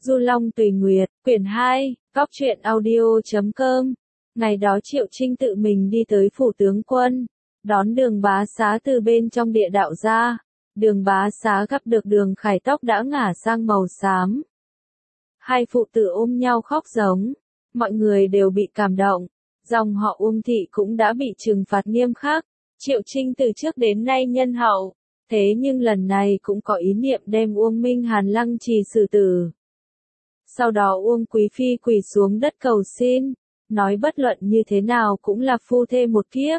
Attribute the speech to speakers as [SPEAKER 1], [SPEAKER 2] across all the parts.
[SPEAKER 1] Du Long Tùy Nguyệt, quyển 2, góc truyện audio.com. Ngày đó Triệu Trinh tự mình đi tới phủ tướng quân, đón Đường Bá Xá từ bên trong địa đạo ra. Đường Bá Xá gặp được Đường Khải tóc đã ngả sang màu xám. Hai phụ tử ôm nhau khóc giống, mọi người đều bị cảm động. Dòng họ Uông thị cũng đã bị trừng phạt nghiêm khắc. Triệu Trinh từ trước đến nay nhân hậu, thế nhưng lần này cũng có ý niệm đem Uông Minh Hàn lăng trì xử tử. Sau đó Uông Quý Phi quỳ xuống đất cầu xin, nói bất luận như thế nào cũng là phu thê một kiếp.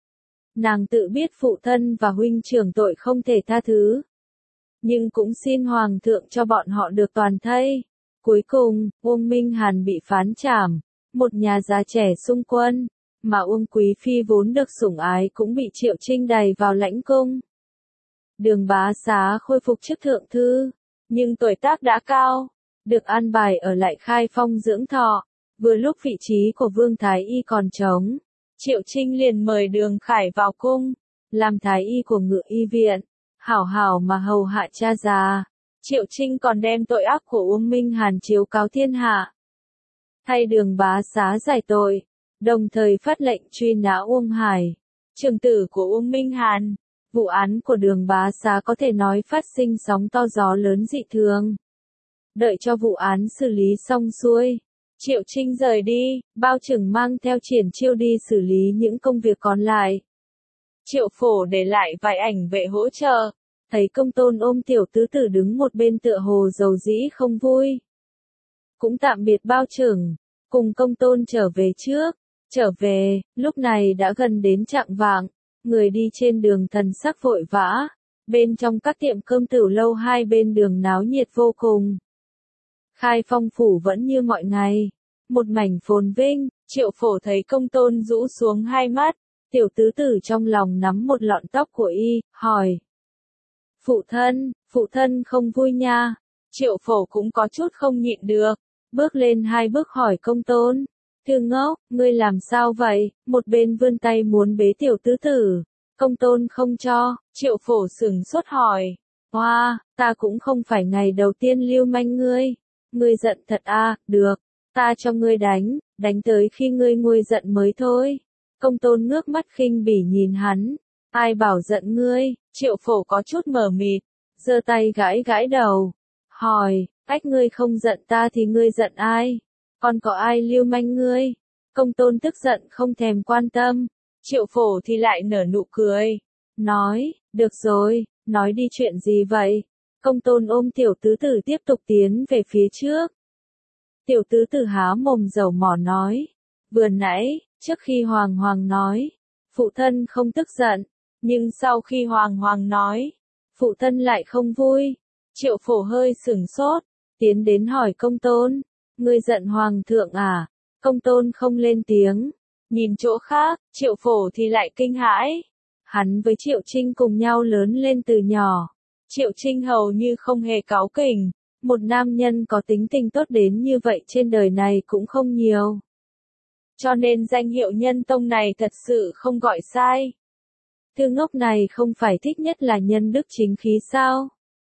[SPEAKER 1] Nàng tự biết phụ thân và huynh trưởng tội không thể tha thứ, nhưng cũng xin Hoàng thượng cho bọn họ được toàn thây. Cuối cùng, Uông Minh Hàn bị phán trảm, một nhà già trẻ xung quân, mà Uông Quý Phi vốn được sủng ái cũng bị Triệu Trinh đày vào lãnh cung. Đường Bá Xá khôi phục chức thượng thư, nhưng tuổi tác đã cao, được an bài ở lại Khai Phong dưỡng thọ. Vừa lúc vị trí của Vương Thái Y còn trống, Triệu Trinh liền mời Đường Khải vào cung, làm Thái Y của Ngự Y viện, hảo hảo mà hầu hạ cha già. Triệu Trinh còn đem tội ác của Uông Minh Hàn chiếu cáo thiên hạ, thay Đường Bá Xá giải tội, đồng thời phát lệnh truy nã Uông Hải, trưởng tử của Uông Minh Hàn. Vụ án của Đường Bá Xá có thể nói phát sinh sóng to gió lớn dị thường. Đợi cho vụ án xử lý xong xuôi, Triệu Trinh rời đi, Bao Trừng mang theo Triển Chiêu đi xử lý những công việc còn lại. Triệu Phổ để lại vài ảnh vệ hỗ trợ, thấy Công Tôn ôm tiểu tứ tử đứng một bên tựa hồ dầu dĩ không vui. Cũng tạm biệt Bao Trừng, cùng Công Tôn trở về trước. Trở về, lúc này đã gần đến chạng vạng, người đi trên đường thần sắc vội vã, bên trong các tiệm cơm tửu lâu hai bên đường náo nhiệt vô cùng. Khai Phong phủ vẫn như mọi ngày, một mảnh phồn vinh. Triệu Phổ thấy Công Tôn rũ xuống hai mắt, tiểu tứ tử trong lòng nắm một lọn tóc của y, hỏi: Phụ thân không vui nha. Triệu Phổ cũng có chút không nhịn được, bước lên hai bước hỏi Công Tôn: Thư ngốc, ngươi làm sao vậy? Một bên vươn tay muốn bế tiểu tứ tử, Công Tôn không cho. Triệu Phổ sửng sốt hỏi: Hoa, ta cũng không phải ngày đầu tiên lưu manh ngươi. Ngươi giận thật à? Được, ta cho ngươi đánh tới khi ngươi nguôi giận mới thôi. Công Tôn ngước mắt khinh bỉ nhìn hắn: Ai bảo giận ngươi? Triệu Phổ có chút mờ mịt, giơ tay gãi gãi đầu, hỏi: Ách, ngươi không giận ta thì ngươi giận ai? Còn có ai lưu manh ngươi? Công Tôn tức giận không thèm quan tâm. Triệu Phổ thì lại nở nụ cười, nói: Được rồi, nói đi, chuyện gì vậy? Công Tôn ôm tiểu tứ tử tiếp tục tiến về phía trước. Tiểu tứ tử há mồm dầu mỏ nói: Vừa nãy, trước khi Hoàng Hoàng nói, phụ thân không tức giận, nhưng sau khi Hoàng Hoàng nói, phụ thân lại không vui. Triệu Phổ hơi sửng sốt, tiến đến hỏi Công Tôn: Ngươi giận Hoàng thượng à? Công Tôn không lên tiếng, nhìn chỗ khác. Triệu Phổ thì lại kinh hãi. Hắn với Triệu Trinh cùng nhau lớn lên từ nhỏ. Triệu Trinh hầu như không hề cáu kỉnh, một nam nhân có tính tình tốt đến như vậy trên đời này cũng không nhiều. Cho nên danh hiệu nhân tông này thật sự không gọi sai. Thư ngốc này không phải thích nhất là nhân đức chính khí sao?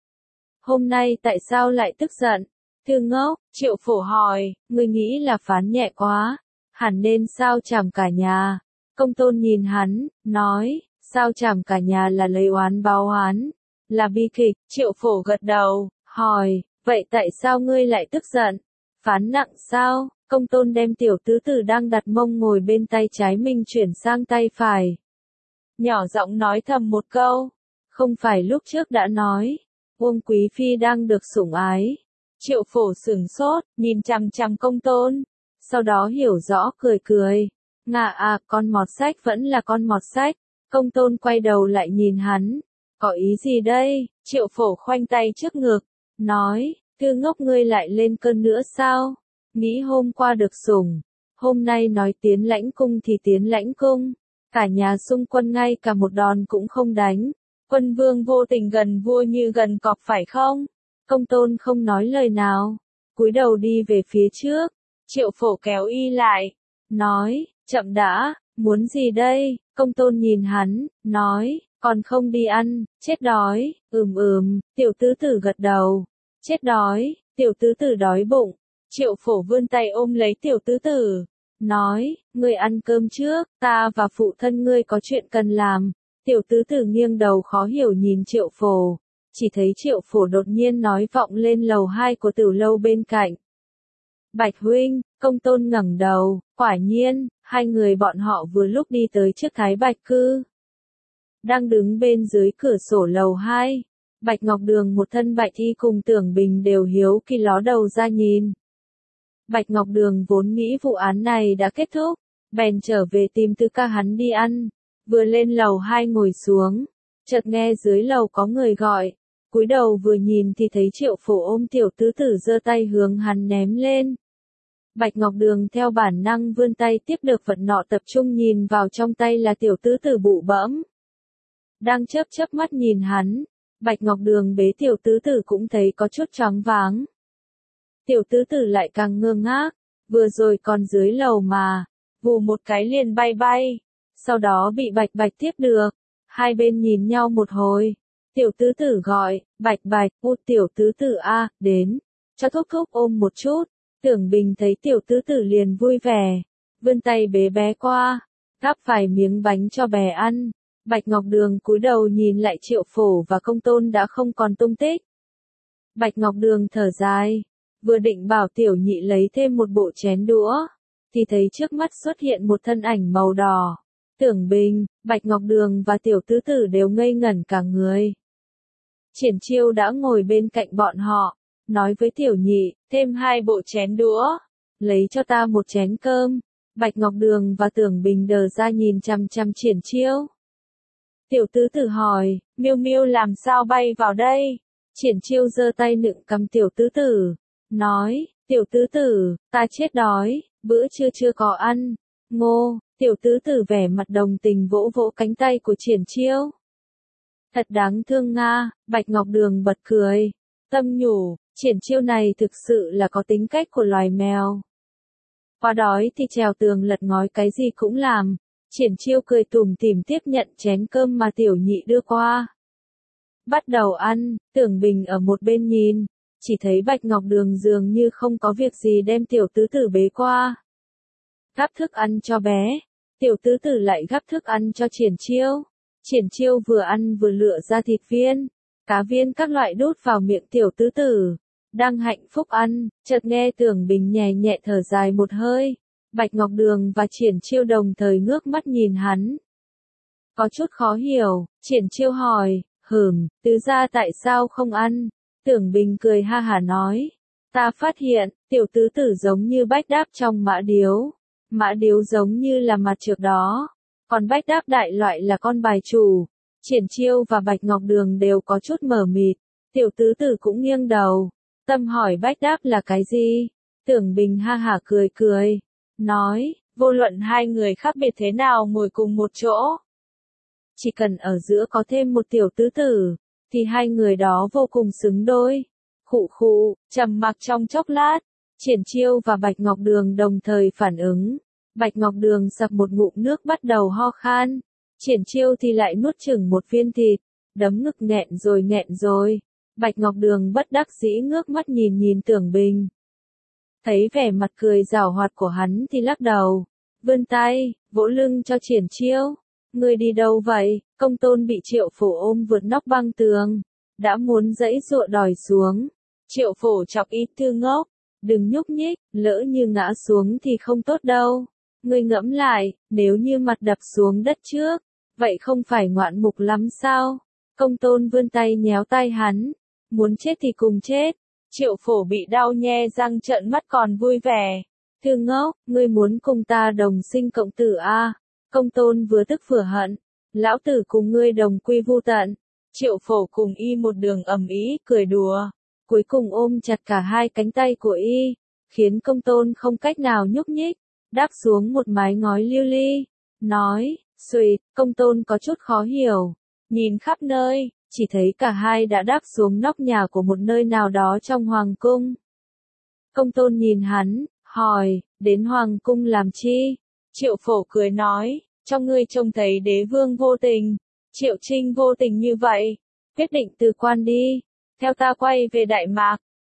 [SPEAKER 1] Hôm nay tại sao lại tức giận? Thư ngốc, Triệu Phổ hỏi, ngươi nghĩ là phán nhẹ quá, hẳn nên sao chảm cả nhà. Công Tôn nhìn hắn, nói: Sao chảm cả nhà là lấy oán báo oán, là bi kịch. Triệu Phổ gật đầu, hỏi: Vậy tại sao ngươi lại tức giận? Phán nặng sao? Công Tôn đem tiểu tứ tử đang đặt mông ngồi bên tay trái mình chuyển sang tay phải, nhỏ giọng nói thầm một câu: Không phải lúc trước đã nói, Uông Quý Phi đang được sủng ái. Triệu Phổ sửng sốt, nhìn chằm chằm Công Tôn, sau đó hiểu rõ cười cười: Ngạ à, con mọt sách vẫn là con mọt sách. Công Tôn quay đầu lại nhìn hắn: Có ý gì đây? Triệu Phổ khoanh tay trước ngực, nói: Thư ngốc, ngươi lại lên cơn nữa sao? Nghĩ hôm qua được sủng, hôm nay nói tiến lãnh cung thì tiến lãnh cung, cả nhà xung quân ngay cả một đòn cũng không đánh. Quân vương vô tình gần vua như gần cọp phải không? Công Tôn không nói lời nào, cúi đầu đi về phía trước. Triệu Phổ kéo y lại, nói: Chậm đã, muốn gì đây? Công Tôn nhìn hắn, nói: Còn không đi ăn, chết đói. Tiểu tứ tử gật đầu, chết đói, tiểu tứ tử đói bụng. Triệu Phổ vươn tay ôm lấy tiểu tứ tử, nói, ngươi ăn cơm trước, ta và phụ thân ngươi có chuyện cần làm. Tiểu tứ tử nghiêng đầu khó hiểu nhìn Triệu Phổ, chỉ thấy Triệu Phổ đột nhiên nói vọng lên lầu 2 của tiểu lâu bên cạnh. Bạch huynh, Công Tôn ngẩng đầu, quả nhiên, hai người bọn họ vừa lúc đi tới trước Thái Bạch Cư. Đang đứng bên dưới cửa sổ lầu 2, Bạch Ngọc Đường một thân bạch y cùng Tưởng Bình đều hiếu kỳ ló đầu ra nhìn. Bạch Ngọc Đường vốn nghĩ vụ án này đã kết thúc, bèn trở về tìm Tư Ca hắn đi ăn, vừa lên lầu 2 ngồi xuống, chợt nghe dưới lầu có người gọi, cúi đầu vừa nhìn thì thấy Triệu Phổ ôm tiểu tứ tử giơ tay hướng hắn ném lên. Bạch Ngọc Đường theo bản năng vươn tay tiếp được vật nọ tập trung nhìn vào trong tay là tiểu tứ tử bụ bẫm. Đang chớp mắt nhìn hắn, Bạch Ngọc Đường bế tiểu tứ tử cũng thấy có chút choáng váng. Tiểu tứ tử lại càng ngơ ngác, vừa rồi còn dưới lầu mà, vù một cái liền bay, sau đó bị Bạch Bạch tiếp được. Hai bên nhìn nhau một hồi, tiểu tứ tử gọi, Bạch Bạch, tiểu tứ tử a, đến, cho thúc thúc ôm một chút. Tưởng Bình thấy tiểu tứ tử liền vui vẻ, vươn tay bế bé qua, gắp vài miếng bánh cho bé ăn. Bạch Ngọc Đường cúi đầu nhìn lại Triệu Phổ và Công Tôn đã không còn tung tích. Bạch Ngọc Đường thở dài, vừa định bảo tiểu nhị lấy thêm một bộ chén đũa, thì thấy trước mắt xuất hiện một thân ảnh màu đỏ. Tưởng Bình, Bạch Ngọc Đường và tiểu tứ tử đều ngây ngẩn cả người. Triển Chiêu đã ngồi bên cạnh bọn họ, nói với tiểu nhị, thêm 2 bộ chén đũa, lấy cho ta một chén cơm. Bạch Ngọc Đường và Tưởng Bình đờ ra nhìn chằm chằm Triển Chiêu. Tiểu tứ tử hỏi, Miêu Miêu làm sao bay vào đây? Triển Chiêu giơ tay nựng cầm tiểu tứ tử, nói, tiểu tứ tử, ta chết đói, bữa trưa chưa có ăn. Ngô, tiểu tứ tử vẻ mặt đồng tình vỗ vỗ cánh tay của Triển Chiêu. Thật đáng thương nga, Bạch Ngọc Đường bật cười, tâm nhủ, Triển Chiêu này thực sự là có tính cách của loài mèo. Quá đói thì trèo tường lật ngói cái gì cũng làm. Triển Chiêu cười tủm tỉm tiếp nhận chén cơm mà tiểu nhị đưa qua. Bắt đầu ăn, Tưởng Bình ở một bên nhìn, chỉ thấy Bạch Ngọc Đường dường như không có việc gì đem tiểu tứ tử bế qua. Gắp thức ăn cho bé, tiểu tứ tử lại gắp thức ăn cho Triển Chiêu. Triển Chiêu vừa ăn vừa lựa ra thịt viên, cá viên các loại đút vào miệng tiểu tứ tử. Đang hạnh phúc ăn, chợt nghe Tưởng Bình nhẹ nhẹ thở dài một hơi. Bạch Ngọc Đường và Triển Chiêu đồng thời ngước mắt nhìn hắn. Có chút khó hiểu, Triển Chiêu hỏi, tứ gia tại sao không ăn? Tưởng Bình cười ha hả nói, ta phát hiện, tiểu tứ tử giống như Bách Đáp trong Mã Điếu giống như là mặt trược đó, còn Bách Đáp đại loại là con bài chủ. Triển Chiêu và Bạch Ngọc Đường đều có chút mờ mịt, tiểu tứ tử cũng nghiêng đầu, tâm hỏi Bách Đáp là cái gì? Tưởng Bình ha hả cười, nói, vô luận hai người khác biệt thế nào ngồi cùng một chỗ, chỉ cần ở giữa có thêm một tiểu tứ tử, thì hai người đó vô cùng xứng đôi. Khụ, trầm mặc trong chốc lát, Triển Chiêu và Bạch Ngọc Đường đồng thời phản ứng. Bạch Ngọc Đường sặc một ngụm nước bắt đầu ho khan, Triển Chiêu thì lại nuốt chửng một viên thịt, đấm ngực nghẹn rồi. Bạch Ngọc Đường bất đắc dĩ ngước mắt nhìn Tưởng Bình. Thấy vẻ mặt cười giảo hoạt của hắn thì lắc đầu, vươn tay, vỗ lưng cho Triển Chiêu. Ngươi đi đâu vậy? Công Tôn bị Triệu Phổ ôm vượt nóc băng tường, đã muốn giãy giụa đòi xuống. Triệu Phổ chọc ý Tư ngốc, đừng nhúc nhích, lỡ như ngã xuống thì không tốt đâu. Ngươi ngẫm lại, nếu như mặt đập xuống đất trước, vậy không phải ngoạn mục lắm sao? Công Tôn vươn tay nhéo tay hắn, muốn chết thì cùng chết. Triệu Phổ bị đau nhe răng trợn mắt còn vui vẻ. Tư ngốc, ngươi muốn cùng ta đồng sinh cộng tử à? Công Tôn vừa tức vừa hận, lão tử cùng ngươi đồng quy vu tận. Triệu Phổ cùng y một đường ầm ĩ cười đùa, cuối cùng ôm chặt cả hai cánh tay của y, khiến Công Tôn không cách nào nhúc nhích, đáp xuống một mái ngói lưu ly, nói, xuỵt. Công Tôn có chút khó hiểu, nhìn khắp nơi, chỉ thấy cả hai đã đáp xuống nóc nhà của một nơi nào đó trong hoàng cung. Công Tôn nhìn hắn, hỏi, đến hoàng cung làm chi? Triệu Phổ cười nói, cho ngươi trông thấy đế vương vô tình, Triệu Trinh vô tình như vậy, quyết định từ quan đi, theo ta quay về Đại Mạc.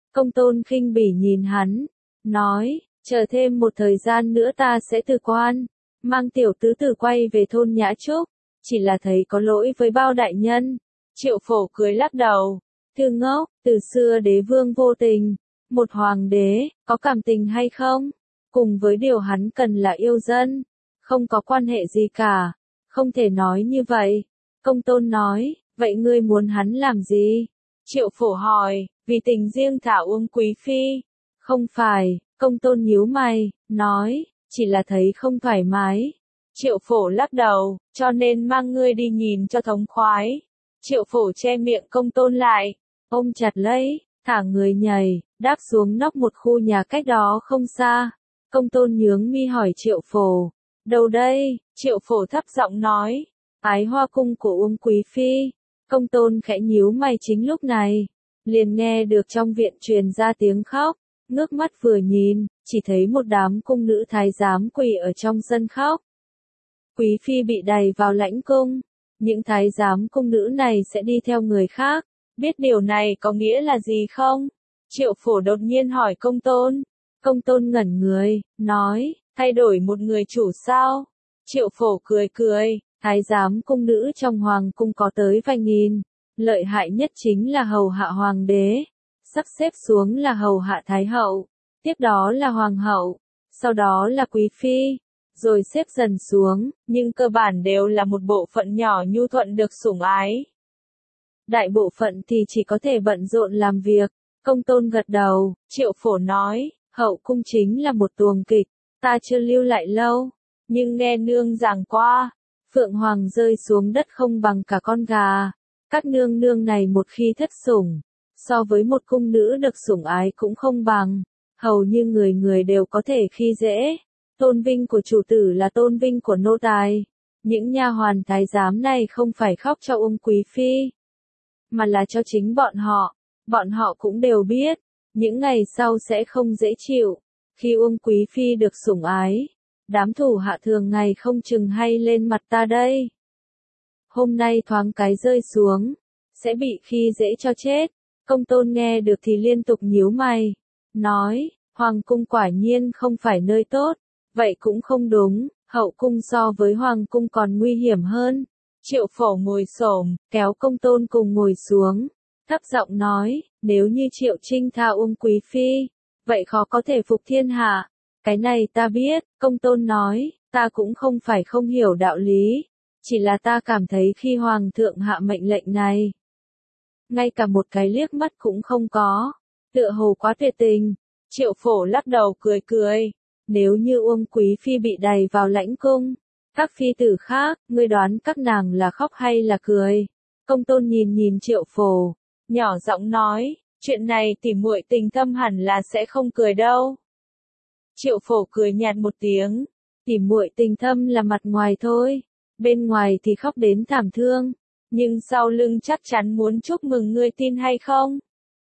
[SPEAKER 1] Công tôn khinh bỉ nhìn hắn, nói, chờ thêm một thời gian nữa ta sẽ từ quan, mang tiểu tứ tử quay về thôn Nhã Trúc, chỉ là thấy có lỗi với bao đại nhân. Triệu Phổ cười lắc đầu, thư ngốc, từ xưa đế vương vô tình, một hoàng đế, có cảm tình hay không? Cùng với điều hắn cần là yêu dân, không có quan hệ gì cả, không thể nói như vậy. Công tôn nói, vậy ngươi muốn hắn làm gì? Triệu Phổ hỏi, vì tình riêng thả Uông Quý Phi. Không phải, công tôn nhíu mày, nói, chỉ là thấy không thoải mái. Triệu Phổ lắc đầu, cho nên mang ngươi đi nhìn cho thống khoái. Triệu Phổ che miệng công tôn lại, ôm chặt lấy, thả người nhảy, đáp xuống nóc một khu nhà cách đó không xa. Công tôn nhướng mi hỏi Triệu Phổ, đâu đây? Triệu Phổ thấp giọng nói, Ái Hoa cung của Uông Quý Phi. Công tôn khẽ nhíu mày, chính lúc này, liền nghe được trong viện truyền ra tiếng khóc, ngước mắt vừa nhìn, chỉ thấy một đám cung nữ thái giám quỳ ở trong sân khóc. Quý Phi bị đày vào lãnh cung, những thái giám cung nữ này sẽ đi theo người khác, biết điều này có nghĩa là gì không? Triệu Phổ đột nhiên hỏi công tôn ngẩn người, nói, thay đổi một người chủ sao? Triệu Phổ cười cười, thái giám cung nữ trong hoàng cung có tới vài nghìn, lợi hại nhất chính là hầu hạ hoàng đế, sắp xếp xuống là hầu hạ thái hậu, tiếp đó là hoàng hậu, sau đó là quý phi, rồi xếp dần xuống, nhưng cơ bản đều là một bộ phận nhỏ nhu thuận được sủng ái. Đại bộ phận thì chỉ có thể bận rộn làm việc. Công tôn gật đầu, Triệu Phổ nói, hậu cung chính là một tuồng kịch, ta chưa lưu lại lâu, nhưng nghe nương giảng qua, phượng hoàng rơi xuống đất không bằng cả con gà. Các nương nương này một khi thất sủng, so với một cung nữ được sủng ái cũng không bằng, hầu như người người đều có thể khi dễ. Tôn vinh của chủ tử là tôn vinh của nô tài. Những nha hoàn thái giám này không phải khóc cho Uông Quý Phi, mà là cho chính bọn họ. Bọn họ cũng đều biết, những ngày sau sẽ không dễ chịu. Khi Uông Quý Phi được sủng ái, đám thủ hạ thường ngày không chừng hay lên mặt ta đây. Hôm nay thoáng cái rơi xuống, sẽ bị khi dễ cho chết. Công tôn nghe được thì liên tục nhíu mày, nói, hoàng cung quả nhiên không phải nơi tốt, vậy cũng không đúng, hậu cung so với hoàng cung còn nguy hiểm hơn. Triệu Phổ ngồi xổm, kéo công tôn cùng ngồi xuống, thấp giọng nói, nếu như Triệu Trinh tha Uông Quý Phi, vậy khó có thể phục thiên hạ. Cái này ta biết, công tôn nói, ta cũng không phải không hiểu đạo lý, chỉ là ta cảm thấy khi hoàng thượng hạ mệnh lệnh này, ngay cả một cái liếc mắt cũng không có, tựa hồ quá tuyệt tình. Triệu Phổ lắc đầu cười cười, nếu như Uông Quý Phi bị đày vào lãnh cung, các phi tử khác, ngươi đoán các nàng là khóc hay là cười? Công tôn nhìn Triệu Phổ, nhỏ giọng nói, chuyện này tỉ muội tình thâm hẳn là sẽ không cười đâu. Triệu Phổ cười nhạt một tiếng, tỉ muội tình thâm là mặt ngoài thôi, bên ngoài thì khóc đến thảm thương, nhưng sau lưng chắc chắn muốn chúc mừng, ngươi tin hay không?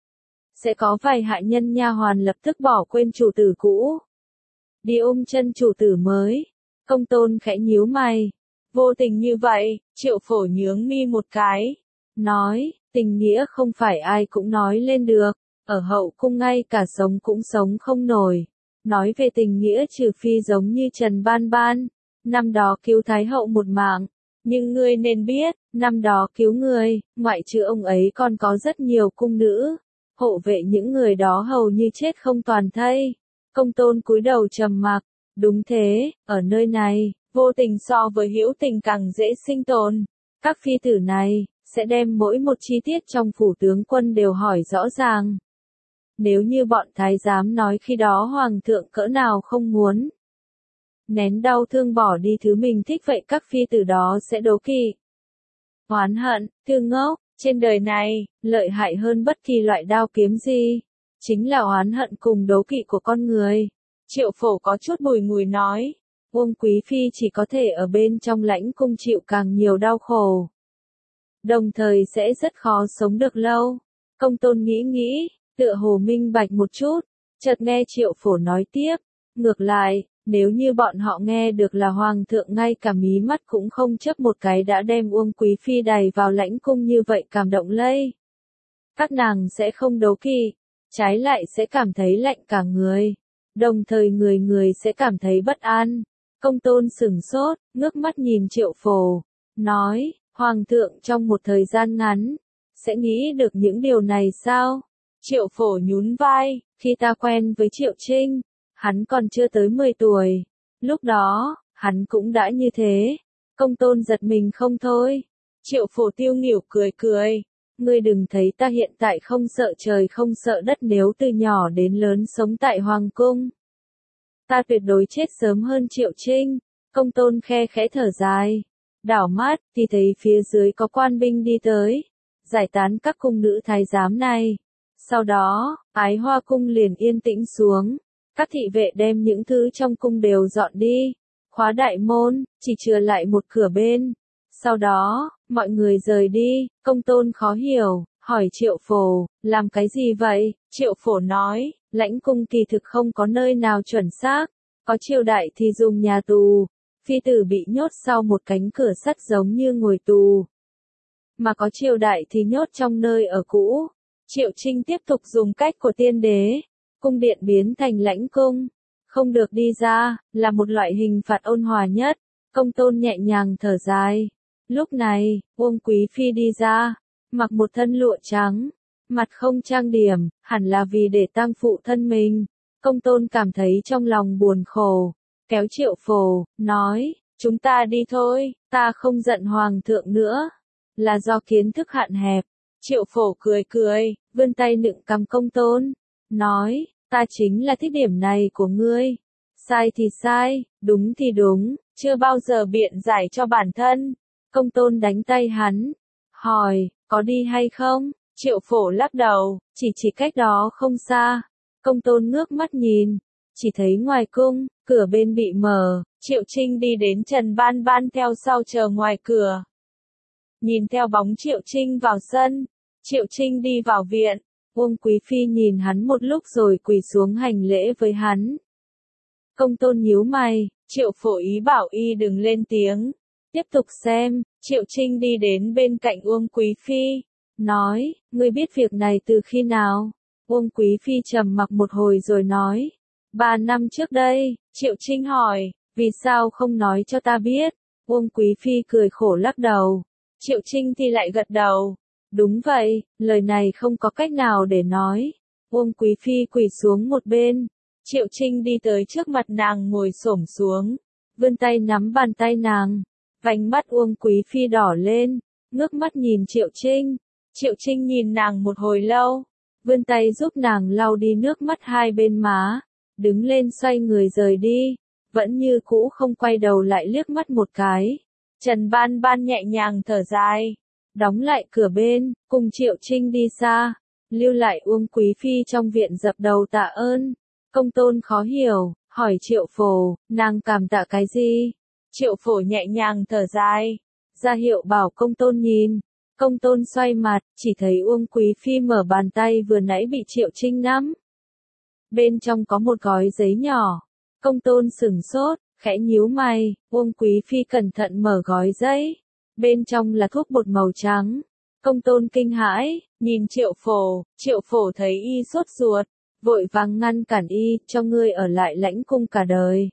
[SPEAKER 1] Sẽ có vài hạ nhân nha hoàn lập tức bỏ quên chủ tử cũ, đi ôm chân chủ tử mới. Công tôn khẽ nhíu mày, vô tình như vậy. Triệu Phổ nhướng mi một cái, nói, tình nghĩa không phải ai cũng nói lên được, ở hậu cung ngay cả sống cũng sống không nổi. Nói về tình nghĩa trừ phi giống như Trần Ban Ban, năm đó cứu Thái hậu một mạng, nhưng ngươi nên biết, năm đó cứu người, ngoại trừ ông ấy còn có rất nhiều cung nữ, hộ vệ những người đó hầu như chết không toàn thây. Công tôn cúi đầu trầm mặc, đúng thế, ở nơi này, vô tình so với hữu tình càng dễ sinh tồn. Các phi tử này, sẽ đem mỗi một chi tiết trong phủ tướng quân đều hỏi rõ ràng. Nếu như bọn thái giám nói khi đó hoàng thượng cỡ nào không muốn nén đau thương bỏ đi thứ mình thích, vậy các phi tử đó sẽ đố kỵ, oán hận, thương ngốc. Trên đời này, lợi hại hơn bất kỳ loại đao kiếm gì, chính là oán hận cùng đố kỵ của con người. Triệu Phổ có chút bùi ngùi nói, Uông Quý Phi chỉ có thể ở bên trong lãnh cung chịu càng nhiều đau khổ, đồng thời sẽ rất khó sống được lâu. Công tôn nghĩ, tựa hồ minh bạch một chút, chợt nghe Triệu Phổ nói tiếp, ngược lại, nếu như bọn họ nghe được là hoàng thượng ngay cả mí mắt cũng không chớp một cái đã đem Uông Quý Phi đày vào lãnh cung như vậy cảm động lây, các nàng sẽ không đố kỵ, trái lại sẽ cảm thấy lạnh cả người. Đồng thời người người sẽ cảm thấy bất an. Công tôn sửng sốt, ngước mắt nhìn Triệu Phổ, nói, Hoàng thượng trong một thời gian ngắn, sẽ nghĩ được những điều này sao? Triệu Phổ nhún vai, khi ta quen với Triệu Trinh, hắn còn chưa tới 10 tuổi. Lúc đó, hắn cũng đã như thế. Công tôn giật mình không thôi. Triệu Phổ tiêu nghỉu cười cười. Ngươi đừng thấy ta hiện tại không sợ trời không sợ đất nếu từ nhỏ đến lớn sống tại Hoàng cung. Ta tuyệt đối chết sớm hơn Triệu Trinh. Công tôn khe khẽ thở dài. Đảo mắt, thì thấy phía dưới có quan binh đi tới. Giải tán các cung nữ thái giám này. Sau đó, Ái Hoa cung liền yên tĩnh xuống. Các thị vệ đem những thứ trong cung đều dọn đi. Khóa đại môn, chỉ chừa lại một cửa bên. Sau đó, mọi người rời đi. Công tôn khó hiểu, hỏi Triệu Phổ, làm cái gì vậy? Triệu Phổ nói, lãnh cung kỳ thực không có nơi nào chuẩn xác. Có triều đại thì dùng nhà tù. Phi tử bị nhốt sau một cánh cửa sắt giống như ngồi tù. Mà có triều đại thì nhốt trong nơi ở cũ. Triệu Trinh tiếp tục dùng cách của tiên đế. Cung điện biến thành lãnh cung. Không được đi ra, là một loại hình phạt ôn hòa nhất. Công tôn nhẹ nhàng thở dài. Lúc này, Uông Quý Phi đi ra, mặc một thân lụa trắng, mặt không trang điểm, hẳn là vì để tang phụ thân mình. Công tôn cảm thấy trong lòng buồn khổ, kéo Triệu Phổ, nói, chúng ta đi thôi, ta không giận Hoàng thượng nữa, là do kiến thức hạn hẹp. Triệu Phổ cười cười, vươn tay nựng cằm công tôn, nói, ta chính là thích điểm này của ngươi. Sai thì sai, đúng thì đúng, chưa bao giờ biện giải cho bản thân. Công tôn đánh tay hắn, hỏi, có đi hay không? Triệu Phổ lắc đầu, chỉ cách đó không xa. Công tôn ngước mắt nhìn, chỉ thấy ngoài cung, cửa bên bị mở, Triệu Trinh đi đến Trần Ban Ban theo sau chờ ngoài cửa. Nhìn theo bóng Triệu Trinh vào sân, Triệu Trinh đi vào viện, Uông Quý Phi nhìn hắn một lúc rồi quỳ xuống hành lễ với hắn. Công tôn nhíu mày, Triệu Phổ ý bảo y đừng lên tiếng. Tiếp tục xem, Triệu Trinh đi đến bên cạnh Uông Quý Phi, nói, ngươi biết việc này từ khi nào? Uông Quý Phi trầm mặc một hồi rồi nói, 3 năm trước đây. Triệu Trinh hỏi, vì sao không nói cho ta biết? Uông Quý Phi cười khổ lắc đầu. Triệu Trinh thì lại gật đầu. Đúng vậy, lời này không có cách nào để nói. Uông Quý Phi quỳ xuống một bên. Triệu Trinh đi tới trước mặt nàng ngồi xổm xuống, vươn tay nắm bàn tay nàng. Vành mắt Uông Quý Phi đỏ lên, ngước mắt nhìn Triệu Trinh. Triệu Trinh nhìn nàng một hồi lâu, vươn tay giúp nàng lau đi nước mắt hai bên má, đứng lên xoay người rời đi, vẫn như cũ không quay đầu lại liếc mắt một cái. Trần Ban Ban nhẹ nhàng thở dài, đóng lại cửa bên, cùng Triệu Trinh đi xa, lưu lại Uông Quý Phi trong viện dập đầu tạ ơn. Công tôn khó hiểu, hỏi Triệu Phổ, nàng cảm tạ cái gì? Triệu Phổ nhẹ nhàng thở dài, ra hiệu bảo công tôn nhìn. Công tôn xoay mặt, chỉ thấy Uông Quý Phi mở bàn tay vừa nãy bị Triệu Trinh nắm. Bên trong có một gói giấy nhỏ. Công tôn sửng sốt, khẽ nhíu mày, Uông Quý Phi cẩn thận mở gói giấy. Bên trong là thuốc bột màu trắng. Công tôn kinh hãi, nhìn Triệu Phổ thấy y sốt ruột, vội vàng ngăn cản y, cho ngươi ở lại lãnh cung cả đời.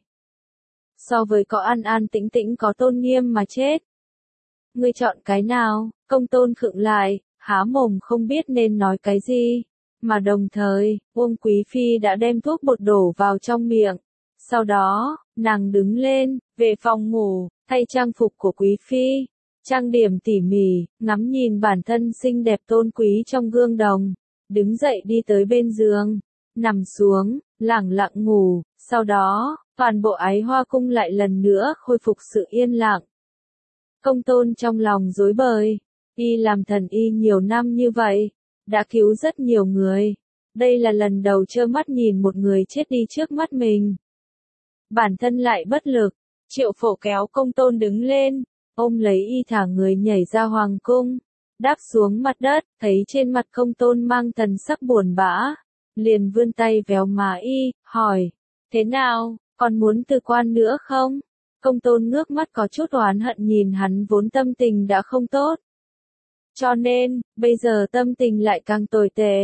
[SPEAKER 1] So với có an an tĩnh tĩnh có tôn nghiêm mà chết. Ngươi chọn cái nào? Công tôn khựng lại, há mồm không biết nên nói cái gì. Mà đồng thời, Uông Quý Phi đã đem thuốc bột đổ vào trong miệng. Sau đó, nàng đứng lên, về phòng ngủ, thay trang phục của Quý Phi. Trang điểm tỉ mỉ, ngắm nhìn bản thân xinh đẹp tôn quý trong gương đồng. Đứng dậy đi tới bên giường, nằm xuống, lẳng lặng ngủ. Sau đó, toàn bộ Ái Hoa cung lại lần nữa khôi phục sự yên lặng. Công tôn trong lòng rối bời, y làm thần y nhiều năm như vậy, đã cứu rất nhiều người. Đây là lần đầu trơ mắt nhìn một người chết đi trước mắt mình. Bản thân lại bất lực, Triệu Phổ kéo công tôn đứng lên, ôm lấy y thả người nhảy ra hoàng cung, đáp xuống mặt đất, thấy trên mặt công tôn mang thần sắc buồn bã, liền vươn tay véo má y, hỏi, thế nào, còn muốn từ quan nữa không? Công tôn ngước mắt có chút oán hận nhìn hắn vốn tâm tình đã không tốt. Cho nên, bây giờ tâm tình lại càng tồi tệ.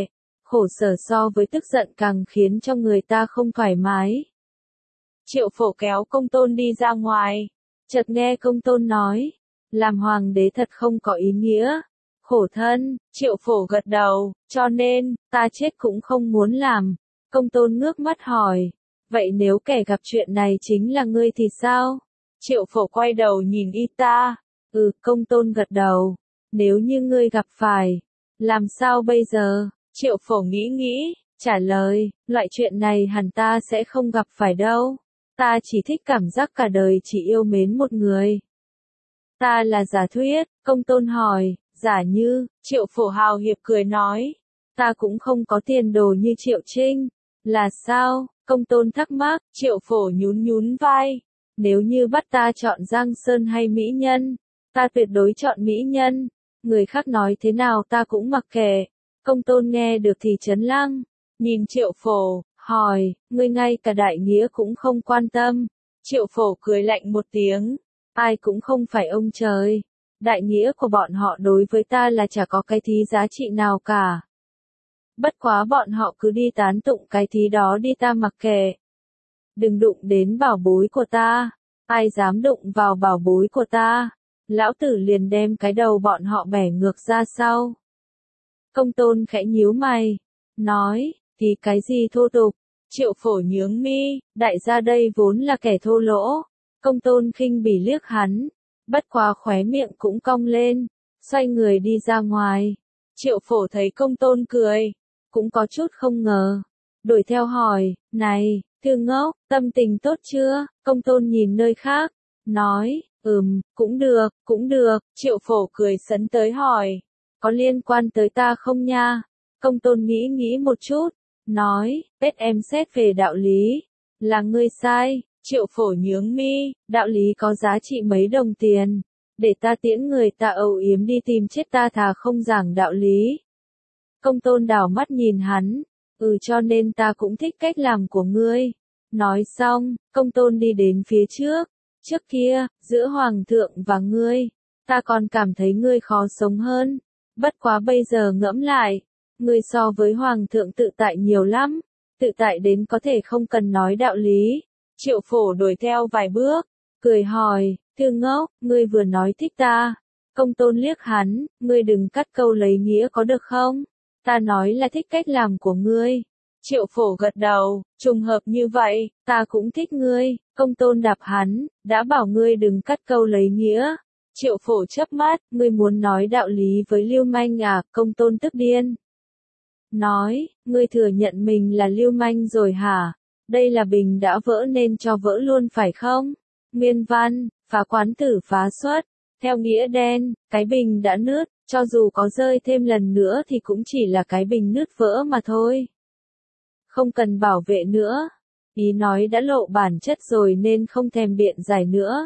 [SPEAKER 1] khổ sở so với tức giận càng khiến cho người ta không thoải mái. Triệu Phổ kéo Công Tôn đi ra ngoài, chợt nghe Công Tôn nói, làm hoàng đế thật không có ý nghĩa. Khổ thân, Triệu Phổ gật đầu, cho nên, ta chết cũng không muốn làm. Công Tôn ngước mắt hỏi, vậy nếu kẻ gặp chuyện này chính là ngươi thì sao? Triệu Phổ quay đầu nhìn y ta, Công Tôn gật đầu, nếu như ngươi gặp phải, làm sao bây giờ? Triệu Phổ nghĩ, trả lời, loại chuyện này hẳn ta sẽ không gặp phải đâu. Ta chỉ thích cảm giác cả đời chỉ yêu mến một người. Ta là giả thuyết, Công Tôn hỏi, giả như, Triệu Phổ hào hiệp cười nói, ta cũng không có tiền đồ như Triệu Trinh. Là sao? Công Tôn thắc mắc, Triệu Phổ nhún vai. Nếu như bắt ta chọn Giang Sơn hay mỹ nhân, ta tuyệt đối chọn mỹ nhân. Người khác nói thế nào ta cũng mặc kệ. Công Tôn nghe được thì trấn lăng, nhìn Triệu Phổ, hỏi, ngươi ngay cả đại nghĩa cũng không quan tâm. Triệu Phổ cười lạnh một tiếng, ai cũng không phải ông trời. Đại nghĩa của bọn họ đối với ta là chả có cái thí giá trị nào cả. Bất quá bọn họ cứ đi tán tụng cái thí đó đi ta mặc kệ. Đừng đụng đến bảo bối của ta, ai dám đụng vào bảo bối của ta, lão tử liền đem cái đầu bọn họ bẻ ngược ra sau. Công Tôn khẽ nhíu mày, nói, thì cái gì thô tục? Triệu Phổ nhướng mi, đại gia đây vốn là kẻ thô lỗ. Công Tôn khinh bỉ liếc hắn, bất quá khóe miệng cũng cong lên, xoay người đi ra ngoài. Triệu Phổ thấy Công Tôn cười, cũng có chút không ngờ, đuổi theo hỏi, này, Thư Ngốc, tâm tình tốt chưa? Công Tôn nhìn nơi khác, nói, cũng được, Triệu Phổ cười sấn tới hỏi, có liên quan tới ta không nha? Công Tôn nghĩ một chút, nói, em xét về đạo lý, là ngươi sai. Triệu Phổ nhướng mi, đạo lý có giá trị mấy đồng tiền, để ta tiễn người ta âu yếm đi tìm chết ta thà không giảng đạo lý. Công Tôn đảo mắt nhìn hắn, cho nên ta cũng thích cách làm của ngươi. Nói xong, Công Tôn đi đến phía trước kia, giữa Hoàng thượng và ngươi, ta còn cảm thấy ngươi khó sống hơn, bất quá bây giờ ngẫm lại, ngươi so với Hoàng thượng tự tại nhiều lắm, tự tại đến có thể không cần nói đạo lý. Triệu Phổ đuổi theo vài bước, cười hỏi, Thư Ngốc, ngươi vừa nói thích ta. Công Tôn liếc hắn, ngươi đừng cắt câu lấy nghĩa có được không? Ta nói là thích cách làm của ngươi. Triệu Phổ gật đầu, trùng hợp như vậy, ta cũng thích ngươi. Công Tôn đạp hắn, đã bảo ngươi đừng cắt câu lấy nghĩa. Triệu Phổ chớp mắt, ngươi muốn nói đạo lý với lưu manh à? Công Tôn tức điên. Nói, ngươi thừa nhận mình là lưu manh rồi hả? Đây là bình đã vỡ nên cho vỡ luôn phải không? Nguyên văn, phá quán tử phá xuất. Theo nghĩa đen, cái bình đã nứt, cho dù có rơi thêm lần nữa thì cũng chỉ là cái bình nứt vỡ mà thôi. Không cần bảo vệ nữa. Ý nói đã lộ bản chất rồi nên không thèm biện giải nữa.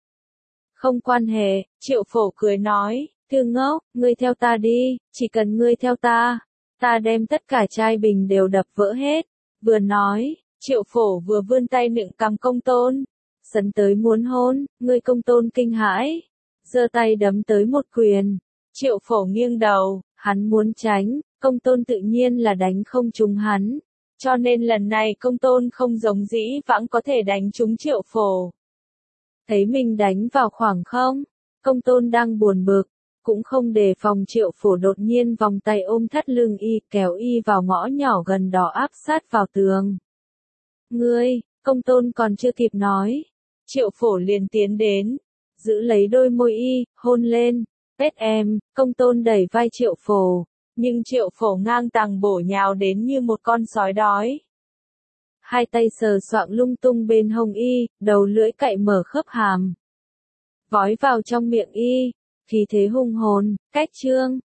[SPEAKER 1] Không quan hệ, Triệu Phổ cười nói, Thư Ngốc, ngươi theo ta đi, chỉ cần ngươi theo ta, ta đem tất cả chai bình đều đập vỡ hết. Vừa nói, Triệu Phổ vừa vươn tay nựng cằm Công Tôn, sấn tới muốn hôn, ngươi. Công Tôn kinh hãi, giơ tay đấm tới một quyền. Triệu Phổ nghiêng đầu, hắn muốn tránh, Công Tôn tự nhiên là đánh không trúng hắn, cho nên lần này Công Tôn không giống dĩ vãng có thể đánh trúng Triệu Phổ. Thấy mình đánh vào khoảng không, Công Tôn đang buồn bực, cũng không đề phòng Triệu Phổ đột nhiên vòng tay ôm thắt lưng y, kéo y vào ngõ nhỏ gần đó áp sát vào tường. Ngươi, Công Tôn còn chưa kịp nói, Triệu Phổ liền tiến đến, giữ lấy đôi môi y, hôn lên. Em, Công Tôn đẩy vai Triệu Phổ, nhưng Triệu Phổ ngang tàng bổ nhào đến như một con sói đói. Hai tay sờ soạng lung tung bên hông y, đầu lưỡi cạy mở khớp hàm, vói vào trong miệng y, khí thế hùng hồn, cách trương.